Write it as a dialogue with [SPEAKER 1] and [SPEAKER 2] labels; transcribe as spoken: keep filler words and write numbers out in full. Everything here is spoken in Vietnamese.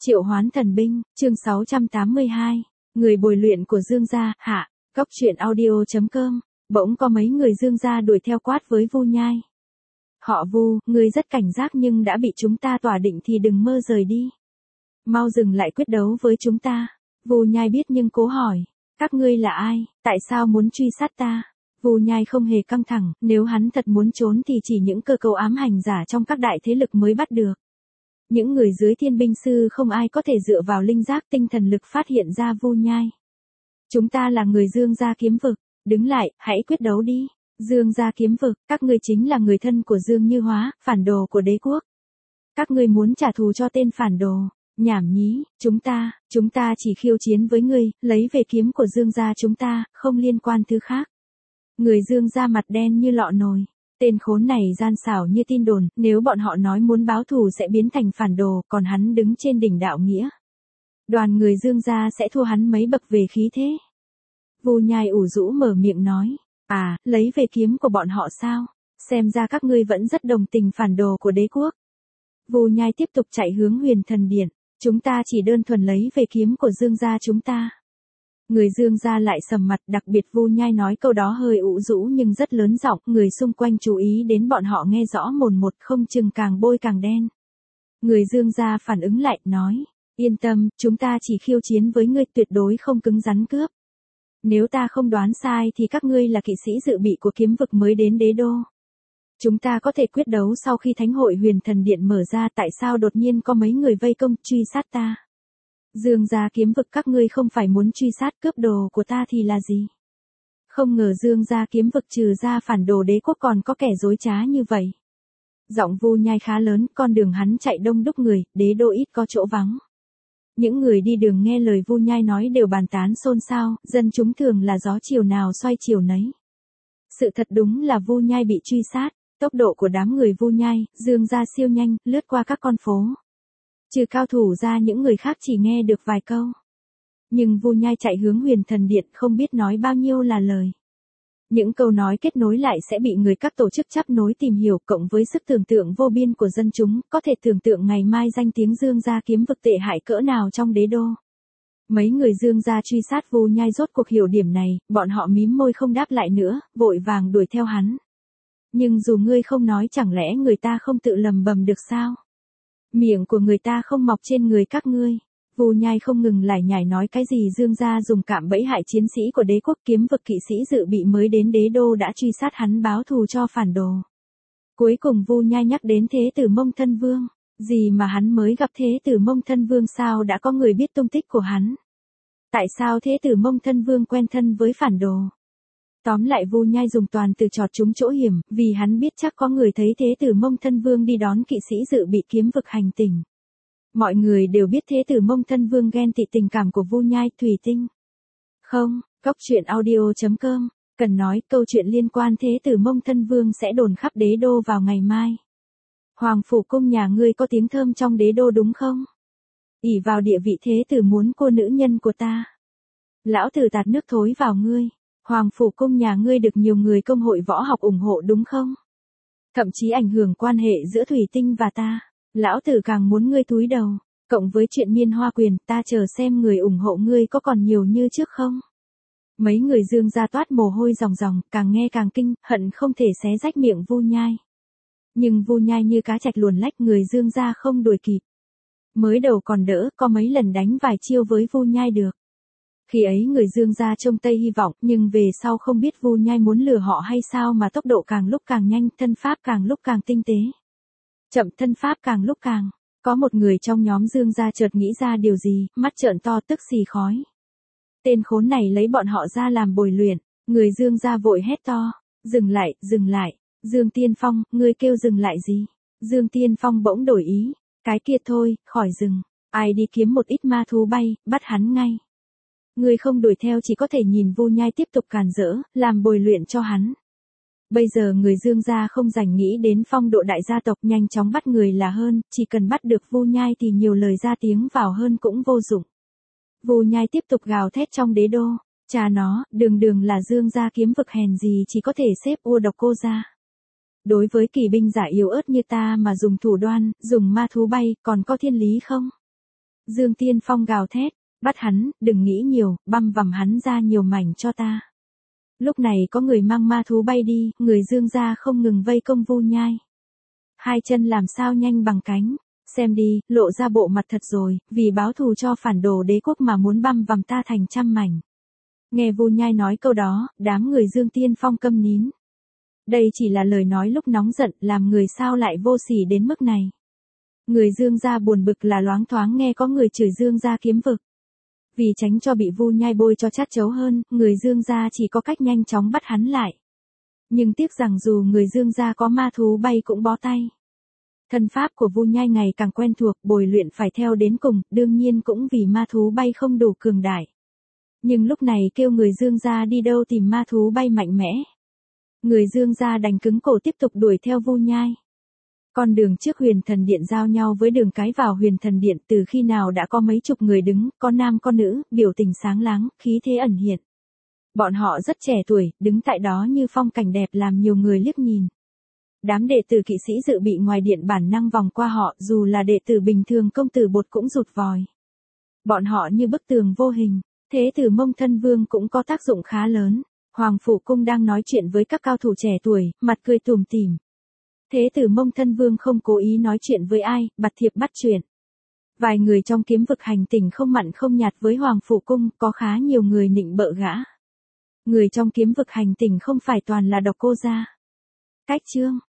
[SPEAKER 1] Triệu hoán thần binh, chương sáu trăm tám mươi hai, người bồi luyện của Dương gia, hạ, góc truyện audio chấm com, bỗng có mấy người Dương gia đuổi theo quát với Vu Nhai. Họ Vu, ngươi rất cảnh giác nhưng đã bị chúng ta tỏa định thì đừng mơ rời đi. Mau dừng lại quyết đấu với chúng ta. Vu Nhai biết nhưng cố hỏi, các ngươi là ai, tại sao muốn truy sát ta? Vu Nhai không hề căng thẳng, nếu hắn thật muốn trốn thì chỉ những cơ cấu ám hành giả trong các đại thế lực mới bắt được. Những người dưới thiên binh sư không ai có thể dựa vào linh giác tinh thần lực phát hiện ra Vu Nhai. Chúng ta là người Dương gia kiếm vực, đứng lại, hãy quyết đấu đi. Dương gia kiếm vực, các ngươi chính là người thân của Dương Như Hóa, phản đồ của đế quốc. Các ngươi muốn trả thù cho tên phản đồ, nhảm nhí, chúng ta, chúng ta chỉ khiêu chiến với ngươi, lấy về kiếm của Dương gia chúng ta, không liên quan thứ khác. Người Dương gia mặt đen như lọ nồi. Tên khốn này gian xảo như tin đồn, nếu bọn họ nói muốn báo thù sẽ biến thành phản đồ, còn hắn đứng trên đỉnh đạo nghĩa. Đoàn người Dương gia sẽ thua hắn mấy bậc về khí thế. Vu Nhai ủ rũ mở miệng nói, à, lấy về kiếm của bọn họ sao? Xem ra các ngươi vẫn rất đồng tình phản đồ của đế quốc. Vu Nhai tiếp tục chạy hướng Huyền Thần Điện, chúng ta chỉ đơn thuần lấy về kiếm của Dương gia chúng ta. Người Dương gia lại sầm mặt, đặc biệt Vu Nhai nói câu đó hơi ủ rũ nhưng rất lớn giọng, người xung quanh chú ý đến bọn họ nghe rõ mồn một, không chừng càng bôi càng đen. Người Dương gia phản ứng lại, nói, yên tâm, chúng ta chỉ khiêu chiến với ngươi, tuyệt đối không cứng rắn cướp. Nếu ta không đoán sai thì các ngươi là kỵ sĩ dự bị của kiếm vực mới đến đế đô. Chúng ta có thể quyết đấu sau khi thánh hội Huyền Thần Điện mở ra, tại sao đột nhiên có mấy người vây công truy sát ta? Dương gia kiếm vực các ngươi không phải muốn truy sát cướp đồ của ta thì là gì? Không ngờ Dương gia kiếm vực trừ ra phản đồ đế quốc còn có kẻ dối trá như vậy. Giọng Vu Nhai khá lớn, con đường hắn chạy đông đúc người, đế đô ít có chỗ vắng. Những người đi đường nghe lời Vu Nhai nói đều bàn tán xôn xao, dân chúng thường là gió chiều nào xoay chiều nấy. Sự thật đúng là Vu Nhai bị truy sát, tốc độ của đám người Vu Nhai, Dương gia siêu nhanh, lướt qua các con phố. Trừ cao thủ ra những người khác chỉ nghe được vài câu. Nhưng Vu Nhai chạy hướng Huyền Thần Điện không biết nói bao nhiêu là lời. Những câu nói kết nối lại sẽ bị người các tổ chức chấp nối tìm hiểu, cộng với sức tưởng tượng vô biên của dân chúng, có thể tưởng tượng ngày mai danh tiếng Dương gia kiếm vực tệ hại cỡ nào trong đế đô. Mấy người Dương gia truy sát Vu Nhai rốt cuộc hiểu điểm này, bọn họ mím môi không đáp lại nữa, vội vàng đuổi theo hắn. Nhưng dù ngươi không nói chẳng lẽ người ta không tự lầm bầm được sao? Miệng của người ta không mọc trên người các ngươi. Vu Nhai không ngừng lải nhải nói cái gì Dương gia dùng cạm bẫy hại chiến sĩ của đế quốc, kiếm vực kỵ sĩ dự bị mới đến đế đô đã truy sát hắn báo thù cho phản đồ. Cuối cùng Vu Nhai nhắc đến Thế tử Mông Thân Vương. Gì mà hắn mới gặp Thế tử Mông Thân Vương sao đã có người biết tung tích của hắn? Tại sao Thế tử Mông Thân Vương quen thân với phản đồ? Tóm lại Vu Nhai dùng toàn từ chọt trúng chỗ hiểm, vì hắn biết chắc có người thấy Thế tử Mông Thân Vương đi đón kỵ sĩ dự bị kiếm vực hành tỉnh. Mọi người đều biết Thế tử Mông Thân Vương ghen tị tình cảm của Vu Nhai, thủy tinh. Không, góc truyện audio chấm com, cần nói câu chuyện liên quan Thế tử Mông Thân Vương sẽ đồn khắp đế đô vào ngày mai. Hoàng phủ cung nhà ngươi có tiếng thơm trong đế đô đúng không? ỷ vào địa vị Thế tử muốn cô nữ nhân của ta. Lão tử tạt nước thối vào ngươi. Hoàng phủ cung nhà ngươi được nhiều người công hội võ học ủng hộ đúng không? Thậm chí ảnh hưởng quan hệ giữa thủy tinh và ta. Lão tử càng muốn ngươi túi đầu, cộng với chuyện miên hoa quyền, ta chờ xem người ủng hộ ngươi có còn nhiều như trước không? Mấy người Dương gia toát mồ hôi ròng ròng, càng nghe càng kinh, hận không thể xé rách miệng Vu Nhai. Nhưng Vu Nhai như cá trạch luồn lách, người Dương gia không đuổi kịp. Mới đầu còn đỡ, có mấy lần đánh vài chiêu với Vu Nhai được. Khi ấy người Dương gia trông tây hy vọng, nhưng về sau không biết Vu Nhai muốn lừa họ hay sao mà tốc độ càng lúc càng nhanh, thân pháp càng lúc càng tinh tế. Chậm, thân pháp càng lúc càng. Có một người trong nhóm Dương gia chợt nghĩ ra điều gì, mắt trợn to tức xì khói. Tên khốn này lấy bọn họ ra làm bồi luyện, người Dương gia vội hét to, dừng lại, dừng lại, Dương Tiên Phong, ngươi kêu dừng lại gì? Dương Tiên Phong bỗng đổi ý, cái kia thôi, khỏi dừng, ai đi kiếm một ít ma thú bay, bắt hắn ngay. Ngươi không đuổi theo chỉ có thể nhìn Vu Nhai tiếp tục càn rỡ, làm bồi luyện cho hắn. Bây giờ người Dương gia không rảnh nghĩ đến phong độ đại gia tộc, nhanh chóng bắt người là hơn, chỉ cần bắt được Vu Nhai thì nhiều lời ra tiếng vào hơn cũng vô dụng. Vu Nhai tiếp tục gào thét trong đế đô, cha nó, đường đường là Dương gia kiếm vực hèn gì chỉ có thể xếp ua độc cô ra. Đối với kỳ binh giả yếu ớt như ta mà dùng thủ đoan, dùng ma thú bay, còn có thiên lý không? Dương Tiên Phong gào thét, bắt hắn, đừng nghĩ nhiều, băm vằm hắn ra nhiều mảnh cho ta. Lúc này có người mang ma thú bay đi, người Dương gia không ngừng vây công Vu Nhai. Hai chân làm sao nhanh bằng cánh, xem đi, lộ ra bộ mặt thật rồi, vì báo thù cho phản đồ đế quốc mà muốn băm vằm ta thành trăm mảnh. Nghe Vu Nhai nói câu đó, đám người Dương Tiên Phong câm nín. Đây chỉ là lời nói lúc nóng giận, làm người sao lại vô sỉ đến mức này. Người Dương gia buồn bực là loáng thoáng nghe có người chửi Dương gia kiếm vực. Vì tránh cho bị Vu Nhai bôi cho chát chấu hơn, người Dương gia chỉ có cách nhanh chóng bắt hắn lại. Nhưng tiếc rằng dù người Dương gia có ma thú bay cũng bó tay. Thân pháp của Vu Nhai ngày càng quen thuộc, bồi luyện phải theo đến cùng, đương nhiên cũng vì ma thú bay không đủ cường đại. Nhưng lúc này kêu người Dương gia đi đâu tìm ma thú bay mạnh mẽ. Người Dương gia đành cứng cổ tiếp tục đuổi theo Vu Nhai. Con đường trước Huyền Thần Điện giao nhau với đường cái vào Huyền Thần Điện, từ khi nào đã có mấy chục người đứng, có nam có nữ, biểu tình sáng láng, khí thế ẩn hiện. Bọn họ rất trẻ tuổi, đứng tại đó như phong cảnh đẹp làm nhiều người liếc nhìn. Đám đệ tử kỵ sĩ dự bị ngoài điện bản năng vòng qua họ, dù là đệ tử bình thường công tử Bột cũng rụt vòi. Bọn họ như bức tường vô hình, thế tử Mông Thân Vương cũng có tác dụng khá lớn. Hoàng Phủ Cung đang nói chuyện với các cao thủ trẻ tuổi, mặt cười tủm tỉm. Thế tử Mông Thân Vương không cố ý nói chuyện với ai, bặt thiệp bắt chuyện. Vài người trong kiếm vực hành tỉnh không mặn không nhạt với Hoàng Phủ Cung, có khá nhiều người nịnh bợ gã. Người trong kiếm vực hành tỉnh không phải toàn là độc cô gia. Cách chương